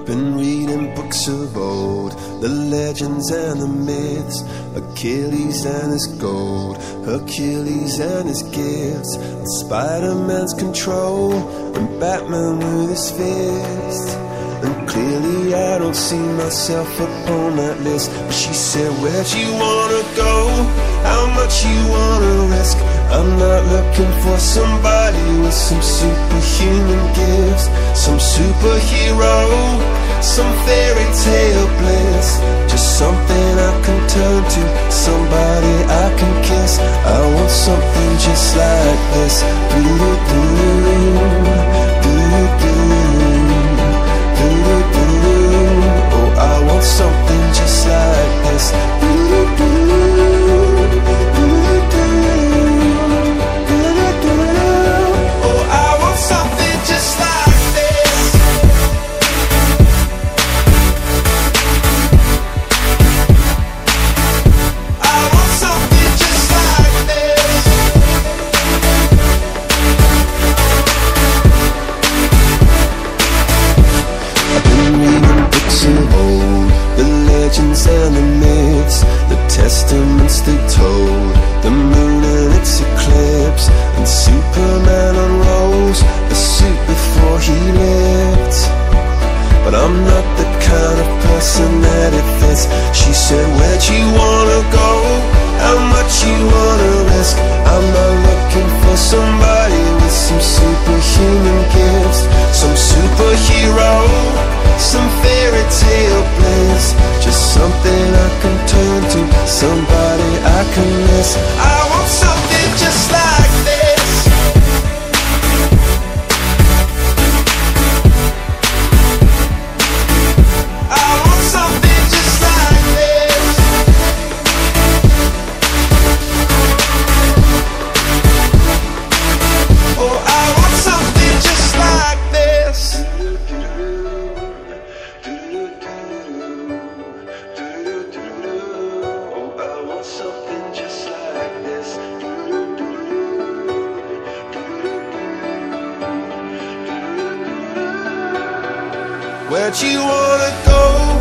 I've been reading books of old, the legends and the myths, Achilles and his gold, Hercules and his gifts, and Spider-Man's control, and Batman with his fist. And clearly I don't see myself upon that list. But she said, where'd you wanna go? How much you wanna risk? I'm not looking for somebody with some superhuman gifts, some superhero, some fairy tale bliss. Just something I can turn to, somebody I can kiss. I want something just like this. Do-do-do, do-do-do. Oh, I want something just like this. Oh, I want something just like this. I want something just like this. I've been reading books of old, the legends and the myths, the testaments they told, the moon and its eclipse, and Superman unrolls the suit before he lived. But I'm not the kind of person that it fits. She said, where'd you wanna go? How much you wanna risk? I'm not looking for somebody with some superhuman gifts, some superhero, some fairy tale bliss. Just something I can turn to, somebody I can miss. I want something just like this. I want something just like this. Oh, I want something just like this. Oh, I want something just like this. Where'd you wanna go?